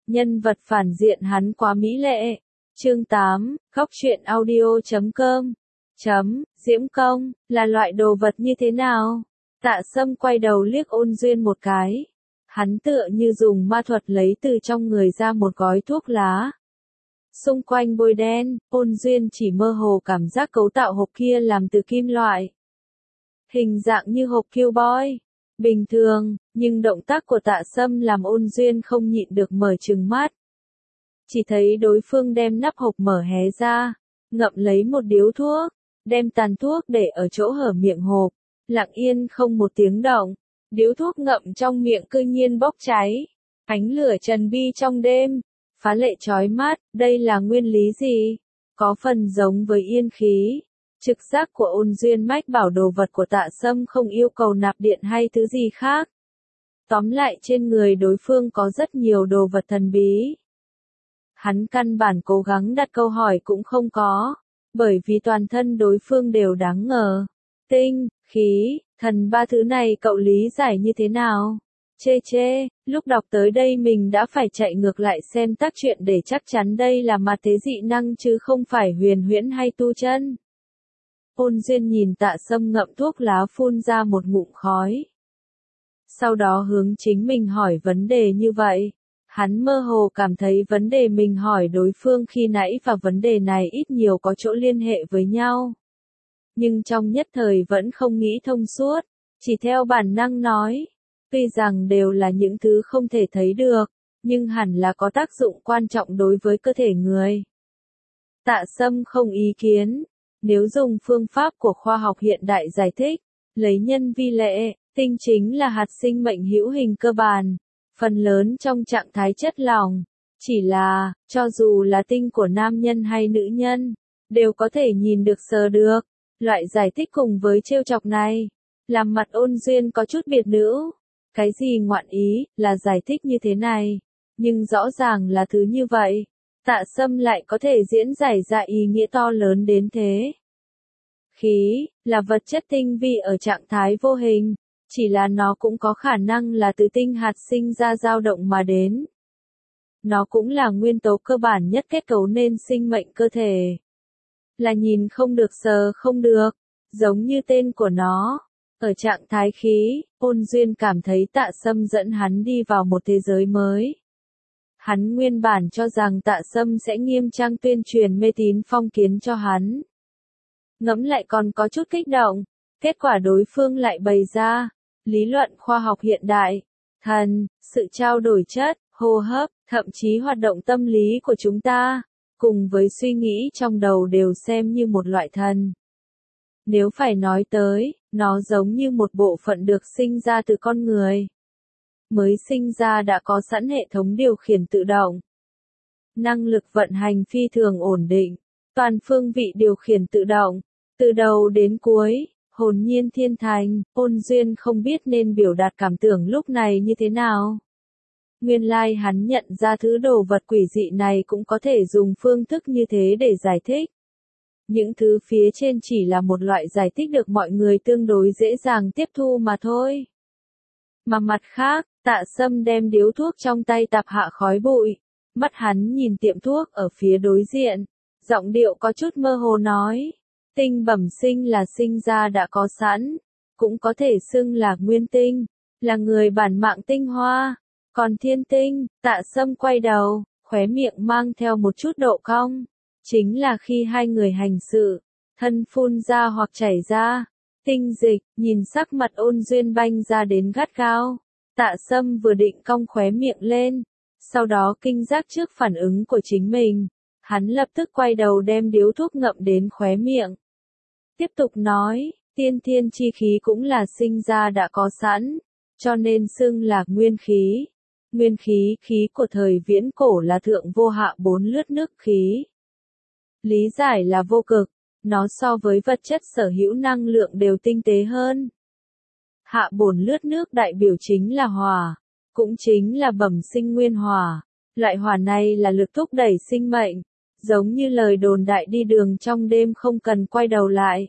Nhân vật phản diện hắn quá mỹ lệ. Chương 8, Góc truyện audio.com. Diễm công, là loại đồ vật như thế nào? Tạ Sâm quay đầu liếc Ôn Duyên một cái. Hắn tựa như dùng ma thuật lấy từ trong người ra một gói thuốc lá. Xung quanh bôi đen, Ôn Duyên chỉ mơ hồ cảm giác cấu tạo hộp kia làm từ kim loại. Hình dạng như hộp Killboy. Bình thường, nhưng động tác của Tạ Sâm làm Ôn Duyên không nhịn được mở trừng mắt. Chỉ thấy đối phương đem nắp hộp mở hé ra, ngậm lấy một điếu thuốc, đem tàn thuốc để ở chỗ hở miệng hộp, lặng yên không một tiếng động. Điếu thuốc ngậm trong miệng cư nhiên bốc cháy. Ánh lửa trần bi trong đêm, phá lệ chói mắt, đây là nguyên lý gì? Có phần giống với yên khí. Trực giác của Ôn Duyên mách bảo đồ vật của Tạ Sâm không yêu cầu nạp điện hay thứ gì khác. Tóm lại trên người đối phương có rất nhiều đồ vật thần bí. Hắn căn bản cố gắng đặt câu hỏi cũng không có, bởi vì toàn thân đối phương đều đáng ngờ. Tinh, khí, thần ba thứ này cậu lý giải như thế nào? Chê, lúc đọc tới đây mình đã phải chạy ngược lại xem tác truyện để chắc chắn đây là ma thế dị năng chứ không phải huyền huyễn hay tu chân. Ôn Duyên nhìn Tạ Sâm ngậm thuốc lá phun ra một ngụm khói. Sau đó hướng chính mình hỏi vấn đề như vậy. Hắn mơ hồ cảm thấy vấn đề mình hỏi đối phương khi nãy và vấn đề này ít nhiều có chỗ liên hệ với nhau. Nhưng trong nhất thời vẫn không nghĩ thông suốt, chỉ theo bản năng nói. Tuy rằng đều là những thứ không thể thấy được, nhưng hẳn là có tác dụng quan trọng đối với cơ thể người. Tạ Sâm không ý kiến. Nếu dùng phương pháp của khoa học hiện đại giải thích, lấy nhân vi lệ, tinh chính là hạt sinh mệnh hữu hình cơ bản, phần lớn trong trạng thái chất lỏng. Chỉ là, cho dù là tinh của nam nhân hay nữ nhân, đều có thể nhìn được sờ được. Loại giải thích cùng với trêu chọc này, làm mặt Ôn Duyên có chút biệt nữ. Cái gì ngoạn ý, là giải thích như thế này, nhưng rõ ràng là thứ như vậy. Tạ Sâm lại có thể diễn giải ra ý nghĩa to lớn đến thế. Khí, là vật chất tinh vi ở trạng thái vô hình, chỉ là nó cũng có khả năng là từ tinh hạt sinh ra dao động mà đến. Nó cũng là nguyên tố cơ bản nhất kết cấu nên sinh mệnh cơ thể. Là nhìn không được sờ không được, giống như tên của nó. Ở trạng thái khí, Ôn Duyên cảm thấy Tạ Sâm dẫn hắn đi vào một thế giới mới. Hắn nguyên bản cho rằng Tạ Sâm sẽ nghiêm trang tuyên truyền mê tín phong kiến cho hắn. Ngẫm lại còn có chút kích động, kết quả đối phương lại bày ra, lý luận khoa học hiện đại, thần, sự trao đổi chất, hô hấp, thậm chí hoạt động tâm lý của chúng ta, cùng với suy nghĩ trong đầu đều xem như một loại thần. Nếu phải nói tới, nó giống như một bộ phận được sinh ra từ con người. Mới sinh ra đã có sẵn hệ thống điều khiển tự động. Năng lực vận hành phi thường ổn định, toàn phương vị điều khiển tự động, từ đầu đến cuối, hồn nhiên thiên thành. Ôn Duyên không biết nên biểu đạt cảm tưởng lúc này như thế nào. Nguyên lai hắn nhận ra thứ đồ vật quỷ dị này cũng có thể dùng phương thức như thế để giải thích. Những thứ phía trên chỉ là một loại giải thích được mọi người tương đối dễ dàng tiếp thu mà thôi. Mà mặt khác, Tạ Sâm đem điếu thuốc trong tay tạp hạ khói bụi. Mắt hắn nhìn tiệm thuốc ở phía đối diện. Giọng điệu có chút mơ hồ nói. Tinh bẩm sinh là sinh ra đã có sẵn. Cũng có thể xưng là nguyên tinh. Là người bản mạng tinh hoa. Còn thiên tinh, Tạ Sâm quay đầu, khóe miệng mang theo một chút độ cong. Chính là khi hai người hành sự, thân phun ra hoặc chảy ra. Tinh dịch, nhìn sắc mặt Ôn Duyên banh ra đến gắt gao. Tạ Sâm vừa định cong khóe miệng lên, sau đó kinh giác trước phản ứng của chính mình. Hắn lập tức quay đầu đem điếu thuốc ngậm đến khóe miệng. Tiếp tục nói, tiên thiên chi khí cũng là sinh ra đã có sẵn, cho nên xưng là nguyên khí. Nguyên khí, khí của thời viễn cổ là thượng vô hạ bốn lướt nước khí. Lý giải là vô cực, nó so với vật chất sở hữu năng lượng đều tinh tế hơn. Hạ bổn lướt nước đại biểu chính là hỏa, cũng chính là bẩm sinh nguyên hỏa. Loại hỏa này là lực thúc đẩy sinh mệnh, giống như lời đồn đại đi đường trong đêm không cần quay đầu lại.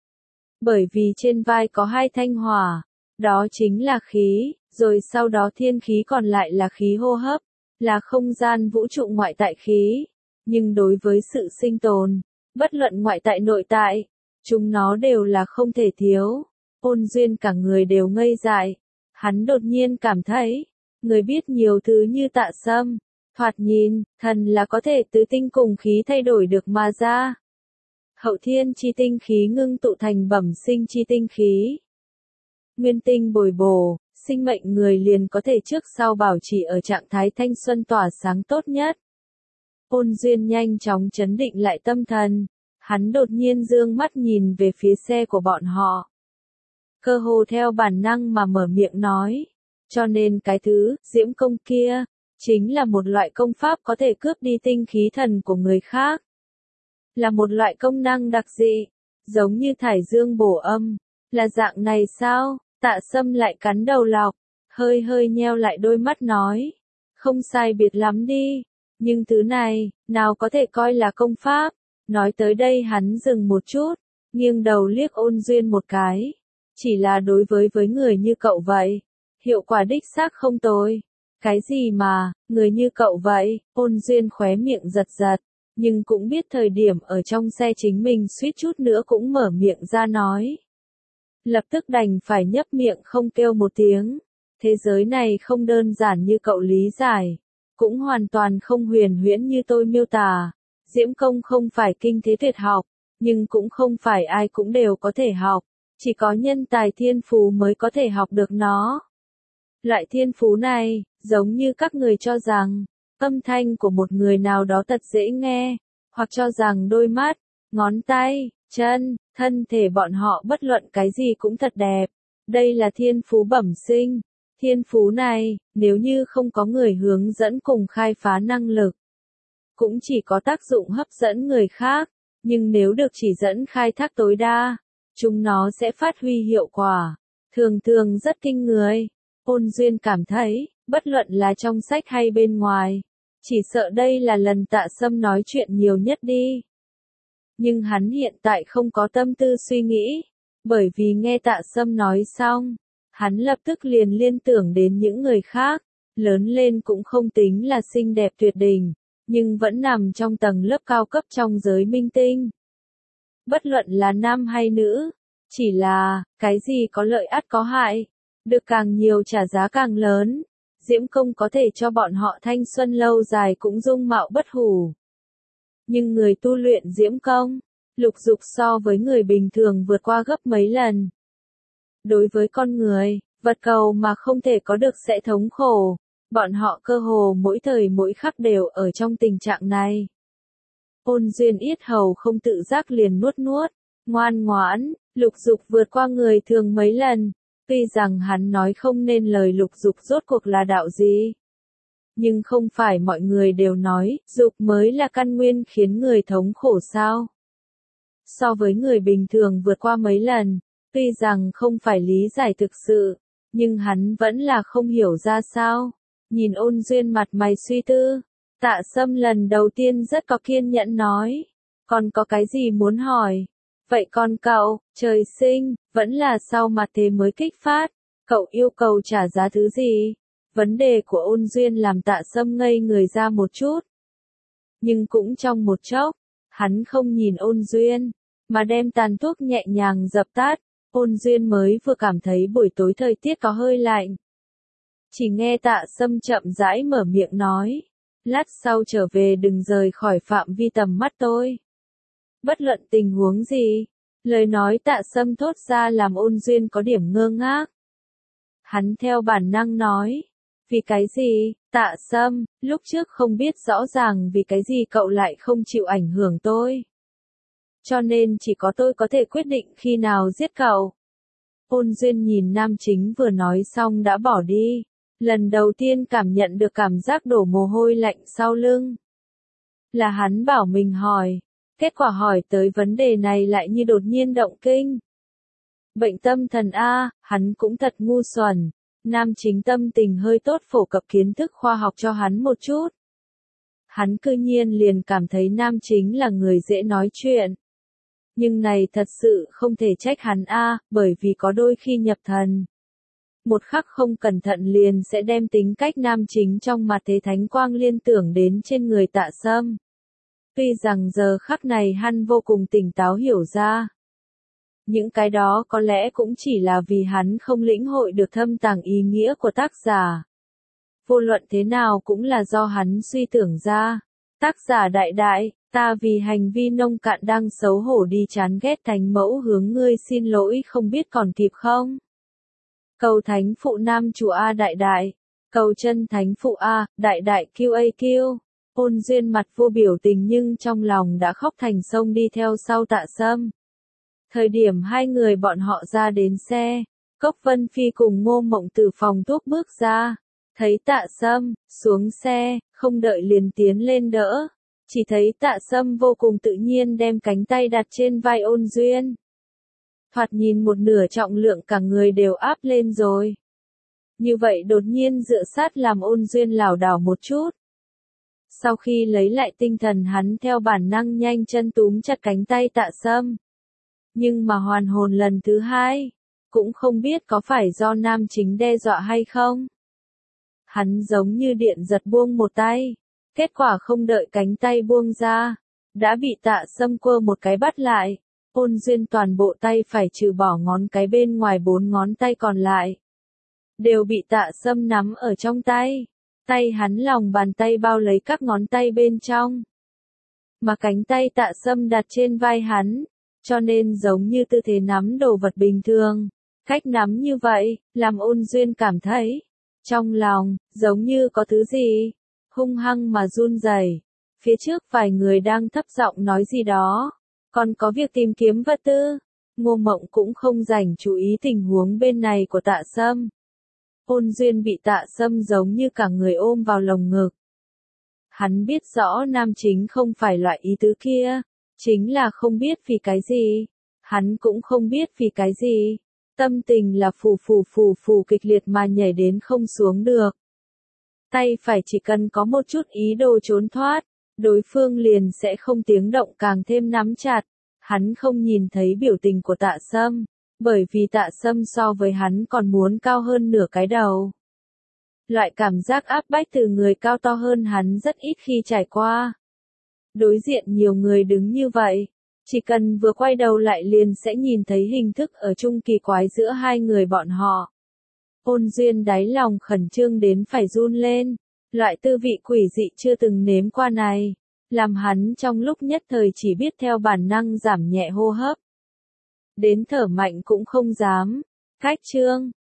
Bởi vì trên vai có hai thanh hỏa, đó chính là khí, rồi sau đó thiên khí còn lại là khí hô hấp, là không gian vũ trụ ngoại tại khí, nhưng đối với sự sinh tồn, bất luận ngoại tại nội tại, chúng nó đều là không thể thiếu. Ôn Duyên cả người đều ngây dại, hắn đột nhiên cảm thấy, người biết nhiều thứ như Tạ Sâm, thoạt nhìn, thần là có thể từ tinh cùng khí thay đổi được mà ra. Hậu thiên chi tinh khí ngưng tụ thành bẩm sinh chi tinh khí. Nguyên tinh bồi bổ, sinh mệnh người liền có thể trước sau bảo trì ở trạng thái thanh xuân tỏa sáng tốt nhất. Ôn Duyên nhanh chóng trấn định lại tâm thần, hắn đột nhiên dương mắt nhìn về phía xe của bọn họ. Cơ hồ theo bản năng mà mở miệng nói, cho nên cái thứ, diễm công kia, chính là một loại công pháp có thể cướp đi tinh khí thần của người khác. Là một loại công năng đặc dị, giống như thải dương bổ âm, là dạng này sao? Tạ Sâm lại cắn đầu lọc, hơi hơi nheo lại đôi mắt nói, không sai biệt lắm đi, nhưng thứ này, nào có thể coi là công pháp. Nói tới đây hắn dừng một chút, nghiêng đầu liếc Ôn Duyên một cái, chỉ là đối với người như cậu vậy, hiệu quả đích xác không tồi. Cái gì mà, người như cậu vậy? Ôn Duyên khóe miệng giật giật, nhưng cũng biết thời điểm ở trong xe chính mình suýt chút nữa cũng mở miệng ra nói. Lập tức đành phải nhấp miệng không kêu một tiếng. Thế giới này không đơn giản như cậu lý giải, cũng hoàn toàn không huyền huyễn như tôi miêu tả. Diễm công không phải kinh thế tuyệt học, nhưng cũng không phải ai cũng đều có thể học, chỉ có nhân tài thiên phú mới có thể học được nó. Loại thiên phú này, giống như các người cho rằng, âm thanh của một người nào đó thật dễ nghe, hoặc cho rằng đôi mắt, ngón tay, chân, thân thể bọn họ bất luận cái gì cũng thật đẹp. Đây là thiên phú bẩm sinh. Thiên phú này, nếu như không có người hướng dẫn cùng khai phá năng lực, cũng chỉ có tác dụng hấp dẫn người khác, nhưng nếu được chỉ dẫn khai thác tối đa, chúng nó sẽ phát huy hiệu quả, thường thường rất kinh người. Ôn Duyên cảm thấy, bất luận là trong sách hay bên ngoài, chỉ sợ đây là lần Tạ Sâm nói chuyện nhiều nhất đi. Nhưng hắn hiện tại không có tâm tư suy nghĩ, bởi vì nghe Tạ Sâm nói xong, hắn lập tức liền liên tưởng đến những người khác, lớn lên cũng không tính là xinh đẹp tuyệt đỉnh, nhưng vẫn nằm trong tầng lớp cao cấp trong giới minh tinh. Bất luận là nam hay nữ, chỉ là, cái gì có lợi ắt có hại, được càng nhiều trả giá càng lớn. Diễm công có thể cho bọn họ thanh xuân lâu dài cũng dung mạo bất hủ. Nhưng người tu luyện diễm công, lục dục so với người bình thường vượt qua gấp mấy lần. Đối với con người, vật cầu mà không thể có được sẽ thống khổ. Bọn họ cơ hồ mỗi thời mỗi khắc đều ở trong tình trạng này. Ôn Duyên yết hầu không tự giác liền nuốt nuốt, ngoan ngoãn, lục dục vượt qua người thường mấy lần. Tuy rằng hắn nói không nên lời lục dục rốt cuộc là đạo gì. Nhưng không phải mọi người đều nói, dục mới là căn nguyên khiến người thống khổ sao. So với người bình thường vượt qua mấy lần, tuy rằng không phải lý giải thực sự, nhưng hắn vẫn là không hiểu ra sao. Nhìn Ôn Duyên mặt mày suy tư, Tạ Sâm lần đầu tiên rất có kiên nhẫn nói, còn có cái gì muốn hỏi? Vậy con cậu, trời sinh, vẫn là sau mặt thế mới kích phát, cậu yêu cầu trả giá thứ gì? Vấn đề của Ôn Duyên làm Tạ Sâm ngây người ra một chút. Nhưng cũng trong một chốc, hắn không nhìn Ôn Duyên, mà đem tàn thuốc nhẹ nhàng dập tắt. Ôn Duyên mới vừa cảm thấy buổi tối thời tiết có hơi lạnh. Chỉ nghe Tạ Sâm chậm rãi mở miệng nói, lát sau trở về đừng rời khỏi phạm vi tầm mắt tôi. Bất luận tình huống gì, lời nói Tạ Sâm thốt ra làm Ôn Duyên có điểm ngơ ngác. Hắn theo bản năng nói, vì cái gì, Tạ Sâm, lúc trước không biết rõ ràng vì cái gì cậu lại không chịu ảnh hưởng tôi. Cho nên chỉ có tôi có thể quyết định khi nào giết cậu. Ôn Duyên nhìn nam chính vừa nói xong đã bỏ đi, lần đầu tiên cảm nhận được cảm giác đổ mồ hôi lạnh sau lưng. Là hắn bảo mình hỏi, kết quả hỏi tới vấn đề này lại như đột nhiên động kinh. Bệnh tâm thần A, hắn cũng thật ngu xuẩn. Nam chính tâm tình hơi tốt phổ cập kiến thức khoa học cho hắn một chút. Hắn cư nhiên liền cảm thấy nam chính là người dễ nói chuyện. Nhưng này thật sự không thể trách hắn A, bởi vì có đôi khi nhập thần. một khắc không cẩn thận liền sẽ đem tính cách nam chính trong mặt thế thánh quang liên tưởng đến trên người Tạ Sâm. Tuy rằng giờ khắc này hắn vô cùng tỉnh táo hiểu ra. Những cái đó có lẽ cũng chỉ là vì hắn không lĩnh hội được thâm tàng ý nghĩa của tác giả. Vô luận thế nào cũng là do hắn suy tưởng ra. Tác giả đại đại, ta vì hành vi nông cạn đang xấu hổ đi chán ghét thánh mẫu hướng ngươi xin lỗi không biết còn kịp không? Cầu thánh phụ nam chủ A đại đại, cầu chân thánh phụ A, đại đại QAQ. Ôn Duyên mặt vô biểu tình nhưng trong lòng đã khóc thành sông đi theo sau Tạ Sâm. Thời điểm hai người bọn họ ra đến xe, Cốc Vân Phi cùng Ngô Mộng từ phòng thuốc bước ra, thấy Tạ Sâm, xuống xe, không đợi liền tiến lên đỡ, chỉ thấy Tạ Sâm vô cùng tự nhiên đem cánh tay đặt trên vai Ôn Duyên. Thoạt nhìn một nửa trọng lượng cả người đều áp lên rồi. Như vậy đột nhiên dựa sát làm Ôn Duyên lảo đảo một chút. Sau khi lấy lại tinh thần hắn theo bản năng nhanh chân túm chặt cánh tay Tạ Sâm. Nhưng mà hoàn hồn lần thứ hai, cũng không biết có phải do nam chính đe dọa hay không. Hắn giống như điện giật buông một tay, kết quả không đợi cánh tay buông ra, đã bị Tạ Sâm quơ một cái bắt lại. Ôn Duyên toàn bộ tay phải trừ bỏ ngón cái bên ngoài 4 ngón tay còn lại, đều bị Tạ Sâm nắm ở trong tay. Tay hắn lòng bàn tay bao lấy các ngón tay bên trong. Mà cánh tay Tạ Sâm đặt trên vai hắn, cho nên giống như tư thế nắm đồ vật bình thường. Cách nắm như vậy, làm Ôn Duyên cảm thấy, trong lòng, giống như có thứ gì, hung hăng mà run rẩy. Phía trước vài người đang thấp giọng nói gì đó, còn có việc tìm kiếm vật tư. Ngô Mộng cũng không dành chú ý tình huống bên này của Tạ Sâm. Ôn Duyên bị Tạ Sâm giống như cả người ôm vào lồng ngực. Hắn biết rõ nam chính không phải loại ý tứ kia, chính là không biết vì cái gì. Hắn cũng không biết vì cái gì. Tâm tình là phù kịch liệt mà nhảy đến không xuống được. Tay phải chỉ cần có một chút ý đồ trốn thoát, đối phương liền sẽ không tiếng động càng thêm nắm chặt. Hắn không nhìn thấy biểu tình của Tạ Sâm, bởi vì Tạ Sâm so với hắn còn muốn cao hơn nửa cái đầu. Loại cảm giác áp bách từ người cao to hơn hắn rất ít khi trải qua. Đối diện nhiều người đứng như vậy, chỉ cần vừa quay đầu lại liền sẽ nhìn thấy hình thức ở chung kỳ quái giữa hai người bọn họ. Ôn Duyên đáy lòng khẩn trương đến phải run lên, loại tư vị quỷ dị chưa từng nếm qua này, làm hắn trong lúc nhất thời chỉ biết theo bản năng giảm nhẹ hô hấp. Đến thở mạnh cũng không dám. Cách chương